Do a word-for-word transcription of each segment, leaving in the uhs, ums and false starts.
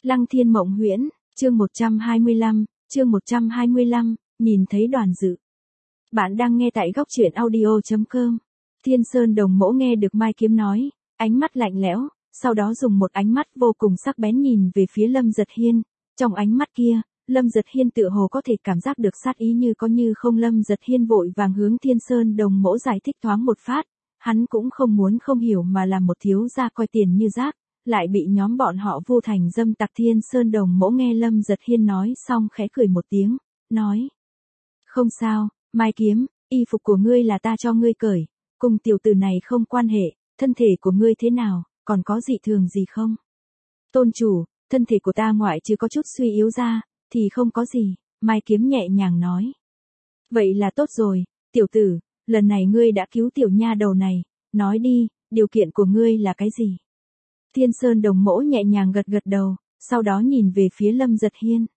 Lăng Thiên Mộng Huyễn, chương một trăm hai mươi lăm, chương một trăm hai mươi lăm, nhìn thấy Đoàn Dự. Bạn đang nghe tại góc truyện audio chấm com. Thiên Sơn Đồng Mỗ nghe được Mai Kiếm nói, ánh mắt lạnh lẽo, sau đó dùng một ánh mắt vô cùng sắc bén nhìn về phía Lâm Giật Hiên. Trong ánh mắt kia, Lâm Giật Hiên tựa hồ có thể cảm giác được sát ý như có như không. Lâm Giật Hiên vội vàng hướng Thiên Sơn Đồng Mỗ giải thích thoáng một phát, hắn cũng không muốn không hiểu mà làm một thiếu gia coi tiền như rác, lại bị nhóm bọn họ vu thành dâm tặc. Thiên Sơn Đồng Mỗ nghe Lâm Giật Hiên nói xong khẽ cười một tiếng, nói: Không sao, Mai Kiếm, y phục của ngươi là ta cho ngươi cởi, cùng tiểu tử này không quan hệ, thân thể của ngươi thế nào, còn có dị thường gì không? Tôn chủ, thân thể của ta ngoại trừ có chút suy yếu ra, thì không có gì, Mai Kiếm nhẹ nhàng nói. Vậy là tốt rồi, tiểu tử, lần này ngươi đã cứu tiểu nha đầu này, nói đi, điều kiện của ngươi là cái gì? Thiên Sơn Đồng Mỗ nhẹ nhàng gật gật đầu, sau đó nhìn về phía Lâm Giật Hiên.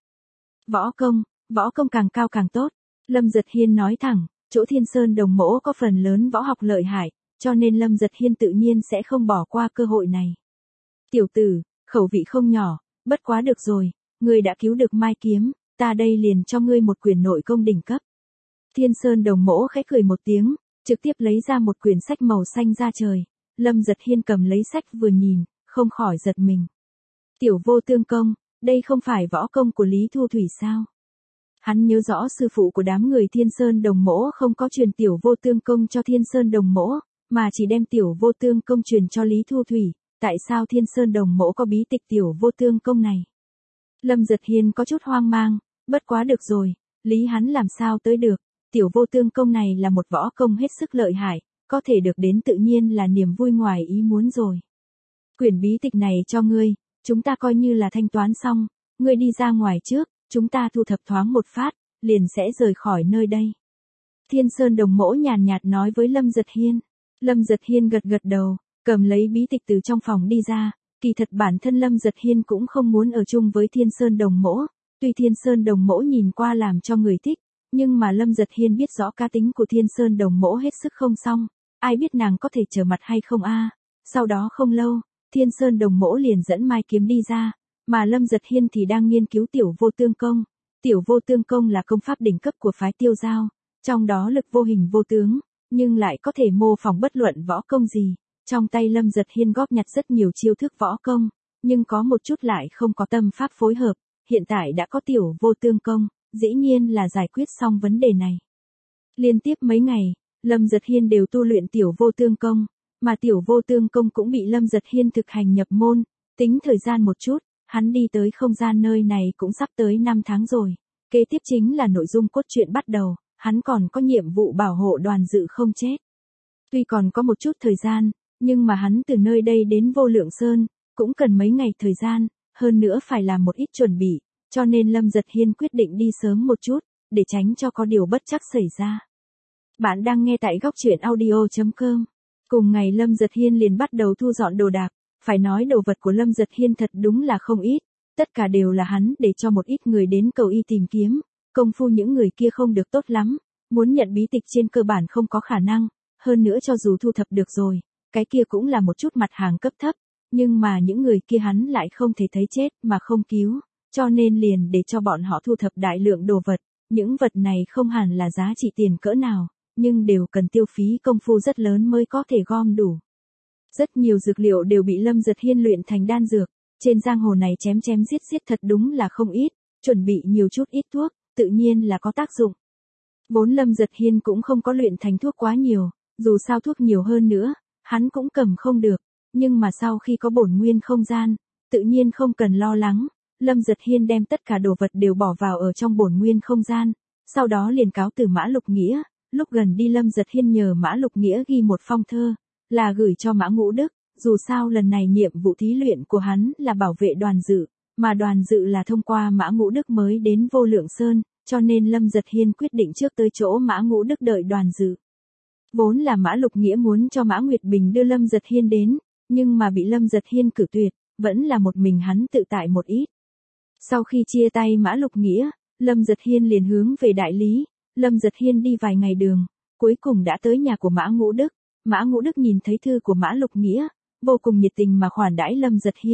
Võ công, võ công càng cao càng tốt. Lâm Giật Hiên nói thẳng, chỗ Thiên Sơn Đồng Mỗ có phần lớn võ học lợi hại, cho nên Lâm Giật Hiên tự nhiên sẽ không bỏ qua cơ hội này. Tiểu tử, khẩu vị không nhỏ, bất quá được rồi, ngươi đã cứu được Mai Kiếm, ta đây liền cho ngươi một quyển nội công đỉnh cấp. Thiên Sơn Đồng Mỗ khẽ cười một tiếng, trực tiếp lấy ra một quyển sách màu xanh ra trời. Lâm Giật Hiên cầm lấy sách vừa nhìn, không khỏi giật mình. Tiểu Vô Tương Công, đây không phải võ công của Lý Thu Thủy sao? Hắn nhớ rõ sư phụ của đám người Thiên Sơn Đồng Mỗ không có truyền Tiểu Vô Tương Công cho Thiên Sơn Đồng Mỗ, mà chỉ đem Tiểu Vô Tương Công truyền cho Lý Thu Thủy. Tại sao Thiên Sơn Đồng Mỗ có bí tịch Tiểu Vô Tương Công này? Lâm Giật Hiên có chút hoang mang, bất quá được rồi, lý hắn làm sao tới được, Tiểu Vô Tương Công này là một võ công hết sức lợi hại, có thể được đến tự nhiên là niềm vui ngoài ý muốn rồi. Quyển bí tịch này cho ngươi, chúng ta coi như là thanh toán xong, ngươi đi ra ngoài trước, chúng ta thu thập thoáng một phát, liền sẽ rời khỏi nơi đây. Thiên Sơn Đồng Mỗ nhàn nhạt nói với Lâm Giật Hiên. Lâm Giật Hiên gật gật đầu, cầm lấy bí tịch từ trong phòng đi ra. Kỳ thật bản thân Lâm Giật Hiên cũng không muốn ở chung với Thiên Sơn Đồng Mỗ, tuy Thiên Sơn Đồng Mỗ nhìn qua làm cho người thích, nhưng mà Lâm Giật Hiên biết rõ cá tính của Thiên Sơn Đồng Mỗ hết sức không xong, ai biết nàng có thể trở mặt hay không a. Sau đó không lâu, Thiên Sơn Đồng Mỗ liền dẫn Mai Kiếm đi ra, mà Lâm Giật Hiên thì đang nghiên cứu Tiểu Vô Tương Công. Tiểu Vô Tương Công là công pháp đỉnh cấp của phái Tiêu Giao, trong đó lực vô hình vô tướng, nhưng lại có thể mô phỏng bất luận võ công gì. Trong tay Lâm Giật Hiên góp nhặt rất nhiều chiêu thức võ công, nhưng có một chút lại không có tâm pháp phối hợp, hiện tại đã có Tiểu Vô Tương Công, dĩ nhiên là giải quyết xong vấn đề này. Liên tiếp mấy ngày, Lâm Giật Hiên đều tu luyện Tiểu Vô Tương Công, mà Tiểu Vô Tương Công cũng bị Lâm Giật Hiên thực hành nhập môn, tính thời gian một chút, hắn đi tới không gian nơi này cũng sắp tới năm tháng rồi. Kế tiếp chính là nội dung cốt truyện bắt đầu, hắn còn có nhiệm vụ bảo hộ Đoàn Dự không chết. Tuy còn có một chút thời gian, nhưng mà hắn từ nơi đây đến Vô Lượng Sơn, cũng cần mấy ngày thời gian, hơn nữa phải làm một ít chuẩn bị, cho nên Lâm Giật Hiên quyết định đi sớm một chút, để tránh cho có điều bất trắc xảy ra. Bạn đang nghe tại góc truyện audio chấm com. Cùng ngày Lâm Giật Hiên liền bắt đầu thu dọn đồ đạc, phải nói đồ vật của Lâm Giật Hiên thật đúng là không ít, tất cả đều là hắn để cho một ít người đến cầu y tìm kiếm, công phu những người kia không được tốt lắm, muốn nhận bí tịch trên cơ bản không có khả năng, hơn nữa cho dù thu thập được rồi, cái kia cũng là một chút mặt hàng cấp thấp, nhưng mà những người kia hắn lại không thể thấy chết mà không cứu, cho nên liền để cho bọn họ thu thập đại lượng đồ vật, những vật này không hẳn là giá trị tiền cỡ nào, nhưng đều cần tiêu phí công phu rất lớn mới có thể gom đủ. Rất nhiều dược liệu đều bị Lâm Giật Hiên luyện thành đan dược, trên giang hồ này chém chém giết giết thật đúng là không ít, chuẩn bị nhiều chút ít thuốc, tự nhiên là có tác dụng. Vốn Lâm Giật Hiên cũng không có luyện thành thuốc quá nhiều, dù sao thuốc nhiều hơn nữa, hắn cũng cầm không được, nhưng mà sau khi có bổn nguyên không gian, tự nhiên không cần lo lắng, Lâm Giật Hiên đem tất cả đồ vật đều bỏ vào ở trong bổn nguyên không gian, sau đó liền cáo từ Mã Lục Nghĩa, lúc gần đi Lâm Giật Hiên nhờ Mã Lục Nghĩa ghi một phong thơ, là gửi cho Mã Ngũ Đức, dù sao lần này nhiệm vụ thí luyện của hắn là bảo vệ Đoàn Dự, mà Đoàn Dự là thông qua Mã Ngũ Đức mới đến Vô Lượng Sơn, cho nên Lâm Giật Hiên quyết định trước tới chỗ Mã Ngũ Đức đợi Đoàn Dự. Vốn là Mã Lục Nghĩa muốn cho Mã Nguyệt Bình đưa Lâm Giật Hiên đến, nhưng mà bị Lâm Giật Hiên cử tuyệt, vẫn là một mình hắn tự tại một ít. Sau khi chia tay Mã Lục Nghĩa, Lâm Giật Hiên liền hướng về Đại Lý, Lâm Giật Hiên đi vài ngày đường, cuối cùng đã tới nhà của Mã Ngũ Đức. Mã Ngũ Đức nhìn thấy thư của Mã Lục Nghĩa, vô cùng nhiệt tình mà khoản đãi Lâm Giật Hiên,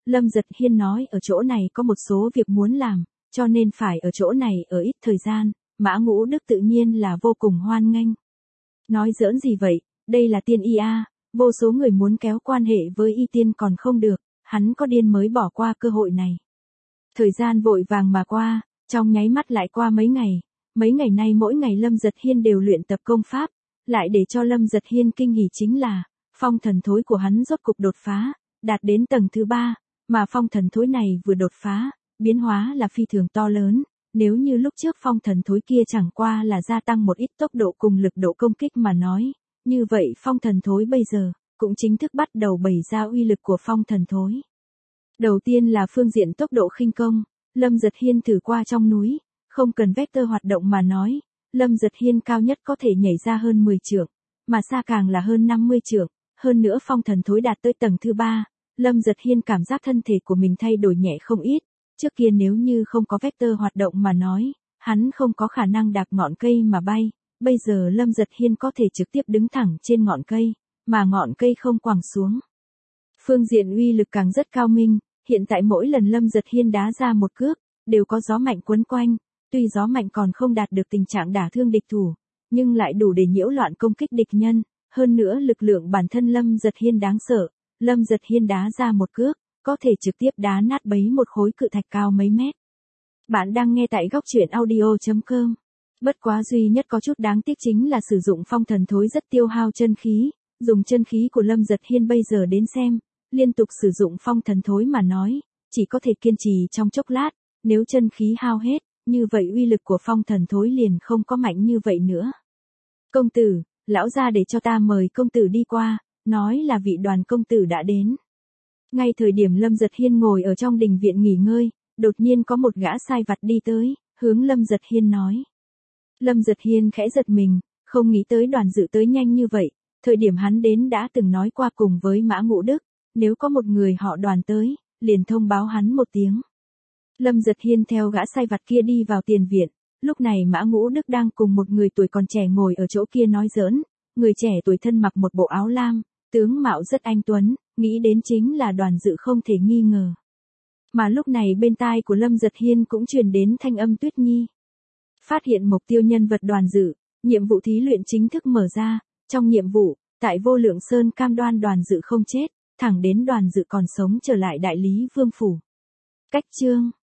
Lâm Giật Hiên nói ở chỗ này có một số việc muốn làm, cho nên phải ở chỗ này ở ít thời gian, Mã Ngũ Đức tự nhiên là vô cùng hoan nghênh. Nói giỡn gì vậy, đây là tiên y a, vô số người muốn kéo quan hệ với y tiên còn không được, hắn có điên mới bỏ qua cơ hội này. Thời gian vội vàng mà qua, trong nháy mắt lại qua mấy ngày, mấy ngày nay mỗi ngày Lâm Giật Hiên đều luyện tập công pháp, lại để cho Lâm Giật Hiên kinh hỉ chính là, phong thần thối của hắn rốt cục đột phá, đạt đến tầng thứ ba, mà phong thần thối này vừa đột phá, biến hóa là phi thường to lớn, nếu như lúc trước phong thần thối kia chẳng qua là gia tăng một ít tốc độ cùng lực độ công kích mà nói, như vậy phong thần thối bây giờ, cũng chính thức bắt đầu bày ra uy lực của phong thần thối. Đầu tiên là phương diện tốc độ khinh công, Lâm Giật Hiên thử qua trong núi, không cần vector hoạt động mà nói, Lâm Giật Hiên cao nhất có thể nhảy ra hơn mười trượng, mà xa càng là hơn năm mươi trượng, hơn nữa phong thần thối đạt tới tầng thứ ba, Lâm Giật Hiên cảm giác thân thể của mình thay đổi nhẹ không ít, trước kia nếu như không có vector hoạt động mà nói, hắn không có khả năng đạp ngọn cây mà bay, bây giờ Lâm Giật Hiên có thể trực tiếp đứng thẳng trên ngọn cây, mà ngọn cây không quẳng xuống. Phương diện uy lực càng rất cao minh, hiện tại mỗi lần Lâm Giật Hiên đá ra một cước, đều có gió mạnh quấn quanh, tuy gió mạnh còn không đạt được tình trạng đả thương địch thủ, nhưng lại đủ để nhiễu loạn công kích địch nhân, hơn nữa lực lượng bản thân Lâm Giật Hiên đáng sợ, Lâm Giật Hiên đá ra một cước, có thể trực tiếp đá nát bấy một khối cự thạch cao mấy mét. Bạn đang nghe tại góc truyện audio chấm com. Bất quá duy nhất có chút đáng tiếc chính là sử dụng phong thần thối rất tiêu hao chân khí, dùng chân khí của Lâm Giật Hiên bây giờ đến xem, liên tục sử dụng phong thần thối mà nói, chỉ có thể kiên trì trong chốc lát, nếu chân khí hao hết, như vậy uy lực của phong thần thối liền không có mạnh như vậy nữa. Công tử, lão gia để cho ta mời công tử đi qua, nói là vị Đoàn công tử đã đến. Ngay thời điểm Lâm Giật Hiên ngồi ở trong đình viện nghỉ ngơi, đột nhiên có một gã sai vặt đi tới, hướng Lâm Giật Hiên nói. Lâm Giật Hiên khẽ giật mình, không nghĩ tới Đoàn dự tới nhanh như vậy, thời điểm hắn đến đã từng nói qua cùng với Mã Ngũ Đức, nếu có một người họ Đoàn tới, liền thông báo hắn một tiếng. Lâm Giật Hiên theo gã sai vặt kia đi vào tiền viện, lúc này Mã Ngũ Đức đang cùng một người tuổi còn trẻ ngồi ở chỗ kia nói giỡn, người trẻ tuổi thân mặc một bộ áo lam, tướng mạo rất anh tuấn, nghĩ đến chính là Đoàn dự không thể nghi ngờ. Mà lúc này bên tai của Lâm Giật Hiên cũng truyền đến thanh âm Tuyết Nhi. Phát hiện mục tiêu nhân vật Đoàn dự, nhiệm vụ thí luyện chính thức mở ra, trong nhiệm vụ, tại Vô Lượng Sơn cam đoan Đoàn dự không chết, thẳng đến Đoàn dự còn sống trở lại Đại Lý Vương Phủ. Cách chương